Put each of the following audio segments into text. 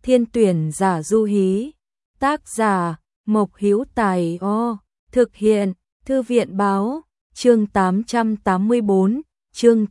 Thiên tuyển giả du hí. Tác giả Mộc Hữu Tài. Thực hiện Thư viện báo. Chương 884, chương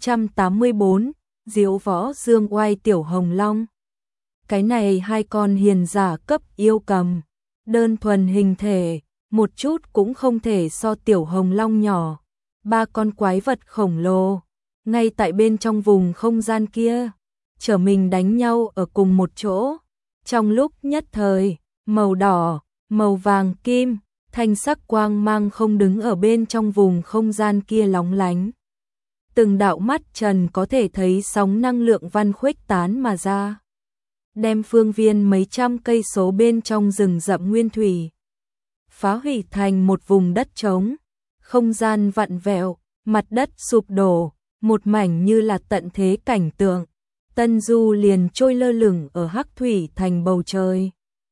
884, Diễu Võ Dương Oai Tiểu Hồng Long. Cái này hai con hiền giả cấp yêu cầm, đơn thuần hình thể, một chút cũng không thể so Tiểu Hồng Long nhỏ. Ba con quái vật khổng lồ, ngay tại bên trong vùng không gian kia, trở mình đánh nhau ở cùng một chỗ. Trong lúc nhất thời, màu đỏ, màu vàng kim, thanh sắc quang mang không đứng ở bên trong vùng không gian kia lóng lánh. Từng đạo mắt trần có thể thấy sóng năng lượng văn khuếch tán mà ra, đem phương viên mấy trăm cây số bên trong rừng rậm nguyên thủy phá hủy thành một vùng đất trống. Không gian vặn vẹo, mặt đất sụp đổ, một mảnh như là tận thế cảnh tượng. Tân Du liền trôi lơ lửng ở hắc thủy thành bầu trời,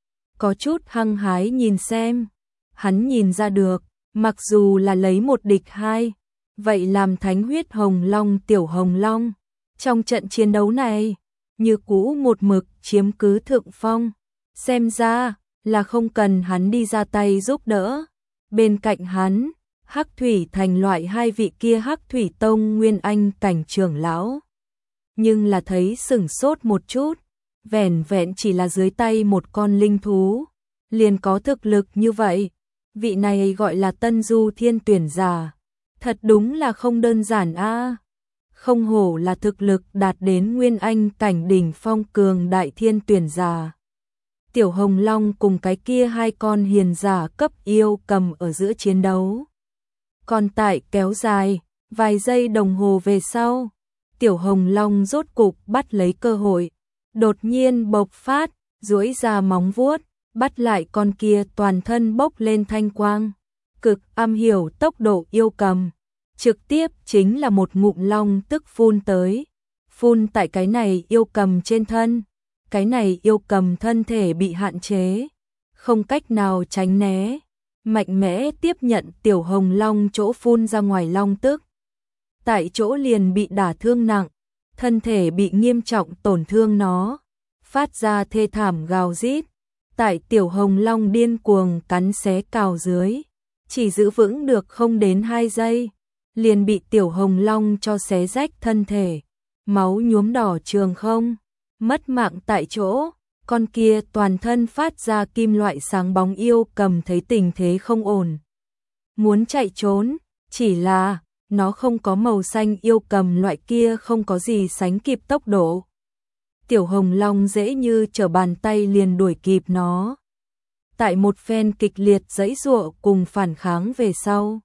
có chút hăng hái nhìn xem. Hắn nhìn ra được, mặc dù là lấy một địch hai, vậy làm thánh huyết hồng long Tiểu Hồng Long trong trận chiến đấu này như cũ một mực chiếm cứ thượng phong. Xem ra là không cần hắn đi ra tay giúp đỡ. Bên cạnh hắn, hắc thủy thành loại hai vị kia hắc thủy tông nguyên anh cảnh trưởng lão, nhưng là thấy sửng sốt một chút. Vẻn vẹn chỉ là dưới tay một con linh thú liền có thực lực như vậy. Vị này gọi là Tân Du thiên tuyển giả, thật đúng là không đơn giản a. Không hổ là thực lực đạt đến nguyên anh cảnh đỉnh phong cường đại thiên tuyển giả. Tiểu Hồng Long cùng cái kia hai con hiền giả cấp yêu cầm ở giữa chiến đấu, còn tại kéo dài vài giây đồng hồ về sau, Tiểu Hồng Long rốt cục bắt lấy cơ hội, đột nhiên bộc phát, duỗi ra móng vuốt, bắt lại con kia toàn thân bốc lên thanh quang, cực am hiểu tốc độ yêu cầm, trực tiếp chính là một ngụm long tức phun tới, phun tại cái này yêu cầm trên thân. Cái này yêu cầm thân thể bị hạn chế, không cách nào tránh né, mạnh mẽ tiếp nhận Tiểu Hồng Long chỗ phun ra ngoài long tức. Tại chỗ liền bị đả thương nặng, thân thể bị nghiêm trọng tổn thương, nó phát ra thê thảm gào rít. Tại Tiểu Hồng Long điên cuồng cắn xé cào dưới, chỉ giữ vững được không đến 2 giây, liền bị Tiểu Hồng Long cho xé rách thân thể, máu nhuốm đỏ trường không, mất mạng tại chỗ. Con kia toàn thân phát ra kim loại sáng bóng yêu cầm thấy tình thế không ổn, muốn chạy trốn, chỉ là nó không có màu xanh yêu cầm loại kia không có gì sánh kịp tốc độ. Tiểu Hồng Long dễ như trở bàn tay liền đuổi kịp nó. Tại một phen kịch liệt giãy giụa cùng phản kháng về sau,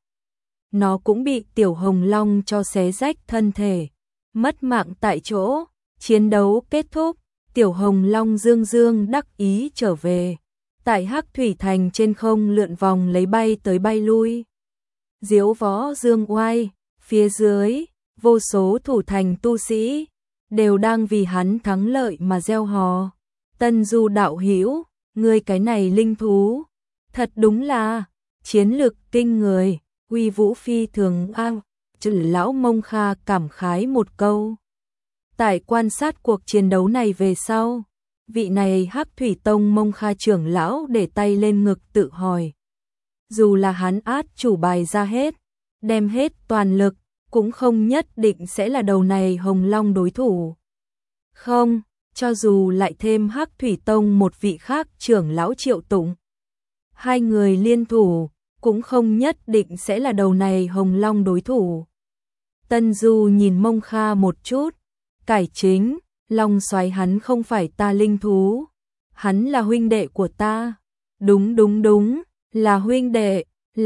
nó cũng bị Tiểu Hồng Long cho xé rách thân thể, mất mạng tại chỗ. Chiến đấu kết thúc, Tiểu Hồng Long dương dương đắc ý trở về, tại hắc thủy thành trên không lượn vòng lấy bay tới bay lui. Diễu Võ Dương Oai, phía dưới, vô số thủ thành tu sĩ đều đang vì hắn thắng lợi mà reo hò. Tân Du đạo hữu, ngươi cái này linh thú, thật đúng là chiến lực kinh người, uy vũ phi thường a. Lão Mông Kha cảm khái một câu. Tại quan sát cuộc chiến đấu này về sau, vị này hắc thủy tông Mông Kha trưởng lão để tay lên ngực tự hỏi. Dù là hắn át chủ bài ra hết, đem hết toàn lực, cũng không nhất định sẽ là đầu này Hồng Long đối thủ. Không, cho dù lại thêm hắc thủy tông một vị khác trưởng lão Triệu Tụng, hai người liên thủ, cũng không nhất định sẽ là đầu này Hồng Long đối thủ. Tân Du nhìn Mông Kha một chút, cải chính, Long Soái hắn không phải ta linh thú, hắn là huynh đệ của ta. Đúng, là huynh đệ,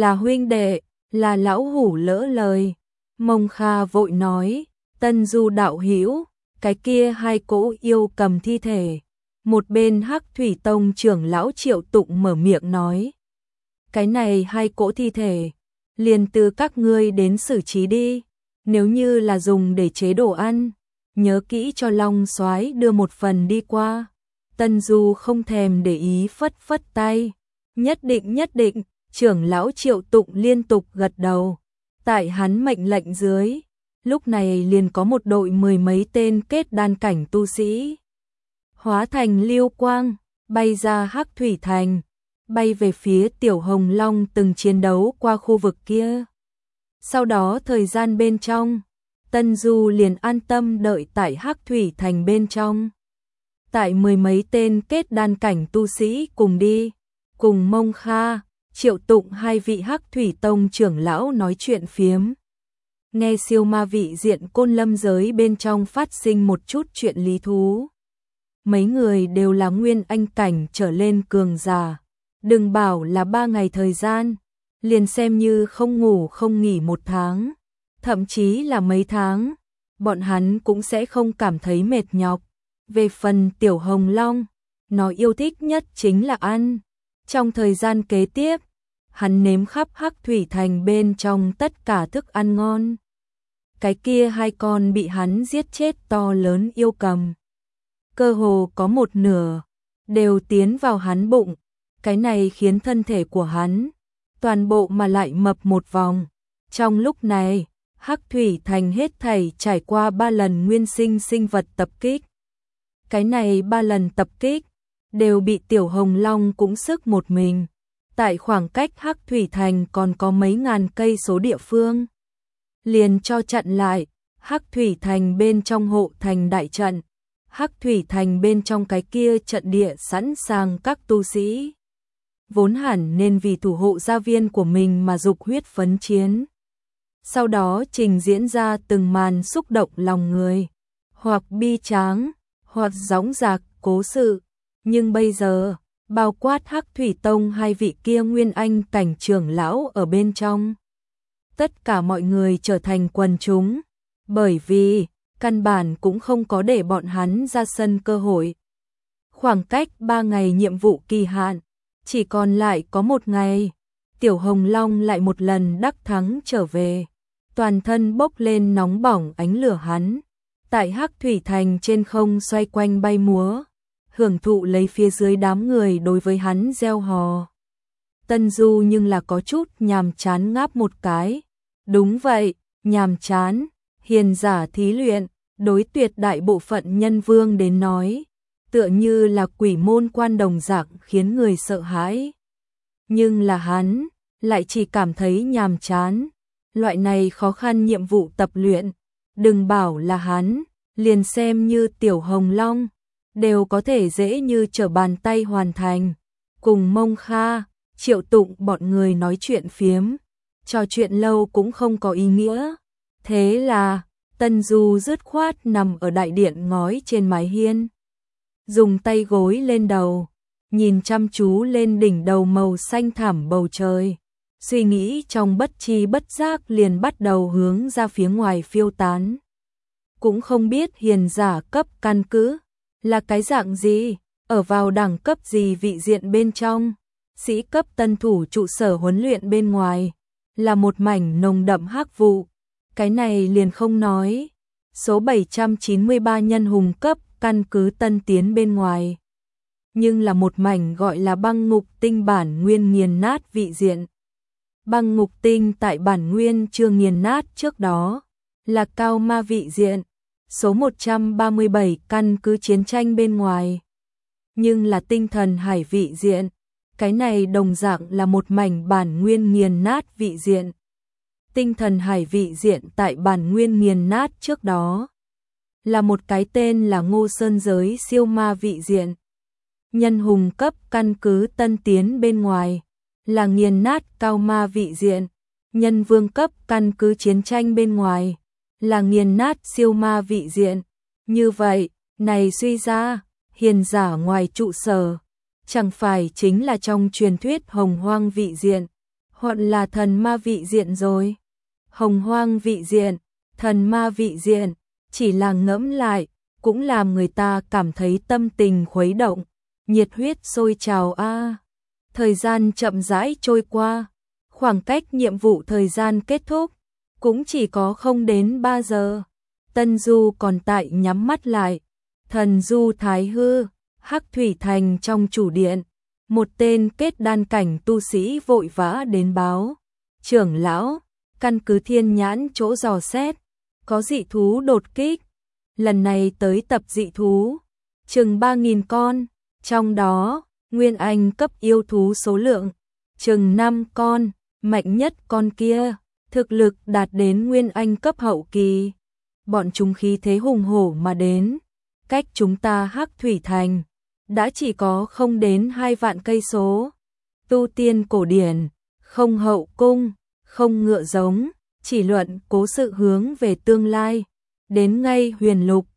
là lão hủ lỡ lời. Mông Kha vội nói, Tân Du đạo hữu, cái kia hai cỗ yêu cầm thi thể. Một bên hắc thủy tông trưởng lão Triệu Tụng mở miệng nói, cái này hai cỗ thi thể, liền từ các ngươi đến xử trí đi, nếu như là dùng để chế đồ ăn, nhớ kỹ cho Long Soái đưa một phần đi qua. Tân Du không thèm để ý phất phất tay, nhất định, trưởng lão Triệu Tụng liên tục gật đầu. Tại hắn mệnh lệnh dưới, lúc này liền có một đội 10 mấy tên kết đan cảnh tu sĩ hóa thành lưu quang, bay ra Hắc Thủy Thành, bay về phía Tiểu Hồng Long từng chiến đấu qua khu vực kia. Sau đó thời gian bên trong, Tân Du liền an tâm đợi tại Hắc Thủy Thành bên trong. Tại mười mấy tên kết đan cảnh tu sĩ cùng đi, cùng Mông Kha, Triệu Tụng hai vị Hắc Thủy Tông trưởng lão nói chuyện phiếm. Nghe siêu ma vị diện Côn Lâm giới bên trong phát sinh một chút chuyện lý thú. Mấy người đều là nguyên anh cảnh trở lên cường giả. Đừng bảo là 3 ngày thời gian, liền xem như không ngủ không nghỉ 1 tháng, thậm chí là mấy tháng, bọn hắn cũng sẽ không cảm thấy mệt nhọc. Về phần Tiểu Hồng Long, nó yêu thích nhất chính là ăn. Trong thời gian kế tiếp, hắn nếm khắp Hắc Thủy Thành bên trong tất cả thức ăn ngon. Cái kia 2 con bị hắn giết chết to lớn yêu cầm, cơ hồ có 1/2 đều tiến vào hắn bụng. Cái này khiến thân thể của hắn toàn bộ mà lại mập một vòng. Trong lúc này, Hắc Thủy Thành hết thảy trải qua 3 lần nguyên sinh sinh vật tập kích. Cái này 3 lần tập kích đều bị Tiểu Hồng Long cũng sức một mình. Tại khoảng cách Hắc Thủy Thành còn có mấy ngàn cây số địa phương, liền cho chặn lại. Hắc Thủy Thành bên trong hộ thành đại trận, Hắc Thủy Thành bên trong cái kia trận địa sẵn sàng các tu sĩ. Vốn hẳn nên vì thủ hộ gia viên của mình mà dục huyết phấn chiến. Sau đó trình diễn ra từng màn xúc động lòng người, hoặc bi tráng, hoặc dõng dạc cố sự. Nhưng bây giờ, bao quát Hắc Thủy Tông hai vị kia nguyên anh cảnh trưởng lão ở bên trong, tất cả mọi người trở thành quần chúng, bởi vì căn bản cũng không có để bọn hắn ra sân cơ hội. Khoảng cách 3 ngày nhiệm vụ kỳ hạn, chỉ còn lại có 1 ngày, Tiểu Hồng Long lại một lần đắc thắng trở về, toàn thân bốc lên nóng bỏng ánh lửa hắn, tại Hắc Thủy Thành trên không xoay quanh bay múa, hưởng thụ lấy phía dưới đám người đối với hắn reo hò. Tân Du nhưng là có chút nhàm chán ngáp một cái. Đúng vậy, nhàm chán, hiền giả thí luyện, đối tuyệt đại bộ phận nhân vương đến nói, tựa như là quỷ môn quan đồng dạng khiến người sợ hãi. Nhưng là hắn, lại chỉ cảm thấy nhàm chán. Loại này khó khăn nhiệm vụ tập luyện, đừng bảo là hắn, liền xem như Tiểu Hồng Long, đều có thể dễ như trở bàn tay hoàn thành. Cùng Mông Kha, Triệu Tụng bọn người nói chuyện phiếm, trò chuyện lâu cũng không có ý nghĩa. Thế là, Tân Du dứt khoát nằm ở đại điện ngói trên mái hiên, dùng tay gối lên đầu, nhìn chăm chú lên đỉnh đầu màu xanh thẳm bầu trời. Suy nghĩ trong bất tri bất giác liền bắt đầu hướng ra phía ngoài phiêu tán. Cũng không biết hiền giả cấp căn cứ là cái dạng gì, ở vào đẳng cấp gì vị diện bên trong. Sĩ cấp tân thủ trụ sở huấn luyện bên ngoài là một mảnh nồng đậm hắc vụ. Cái này liền không nói. Số 793 nhân hùng cấp căn cứ tân tiến bên ngoài, nhưng là một mảnh gọi là băng ngục tinh bản nguyên nghiền nát vị diện. Băng ngục tinh tại bản nguyên chưa nghiền nát trước đó là cao ma vị diện, số 137 căn cứ chiến tranh bên ngoài, nhưng là tinh thần hải vị diện. Cái này đồng dạng là một mảnh bản nguyên nghiền nát vị diện. Tinh thần hải vị diện tại bản nguyên nghiền nát trước đó là một cái tên là Ngô Sơn giới siêu ma vị diện. Nhân hùng cấp căn cứ tân tiến bên ngoài là nghiền nát cao ma vị diện. Nhân vương cấp căn cứ chiến tranh bên ngoài là nghiền nát siêu ma vị diện. Như vậy, này suy ra, hiền giả ngoài trụ sở chẳng phải chính là trong truyền thuyết hồng hoang vị diện, hoặc là thần ma vị diện rồi. Hồng hoang vị diện, thần ma vị diện, chỉ là ngẫm lại, cũng làm người ta cảm thấy tâm tình khuấy động, nhiệt huyết sôi trào a. Thời gian chậm rãi trôi qua, khoảng cách nhiệm vụ thời gian kết thúc, cũng chỉ có không đến 3 giờ. Tân Du còn tại nhắm mắt lại, thần du thái hư, Hắc Thủy Thành trong chủ điện, một tên kết đan cảnh tu sĩ vội vã đến báo. Trưởng lão, căn cứ Thiên Nhãn chỗ dò xét, có dị thú đột kích. Lần này tới tập dị thú, chừng 3.000 con, trong đó, Nguyên Anh cấp yêu thú số lượng chừng 5 con, mạnh nhất con kia, thực lực đạt đến Nguyên Anh cấp hậu kỳ. Bọn chúng khí thế hùng hổ mà đến, cách chúng ta Hắc Thủy Thành đã chỉ có không đến 2 vạn cây số. Tu tiên cổ điển, không hậu cung, không ngựa giống, chỉ luận cố sự hướng về tương lai. Đến ngay huyền lục,